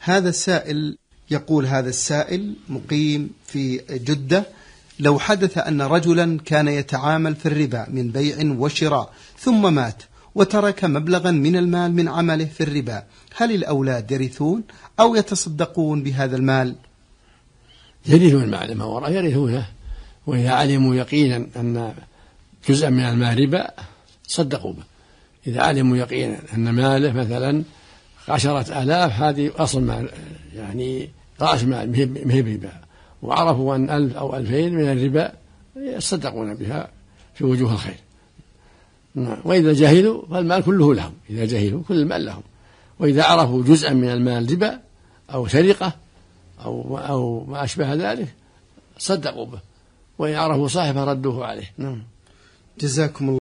هذا السائل يقول: هذا السائل مقيم في جدة، لو حدث أن رجلا كان يتعامل في الربا من بيع وشراء ثم مات وترك مبلغا من المال من عمله في الربا، هل الأولاد يرثون أو يتصدقون بهذا المال؟ يرثون المال ما وراء يرثونه، وإذا علموا يقينا أن جزءا من المال ربا صدقوا به. إذا علموا يقينا أن ماله مثلا 10,000 هذه أصل مال، يعني رأس مال مهب ربا، وعرفوا أن 1000 أو 2000 من الربا يصدقون بها في وجوه الخير. وإذا جهلوا فالمال كله لهم، إذا جهلوا كل المال لهم. وإذا عرفوا جزءا من المال ربا أو سرقة أو ما أشبه ذلك صدقوا به، وإن عرفوا صاحبه ردوه عليه. جزاكم الله.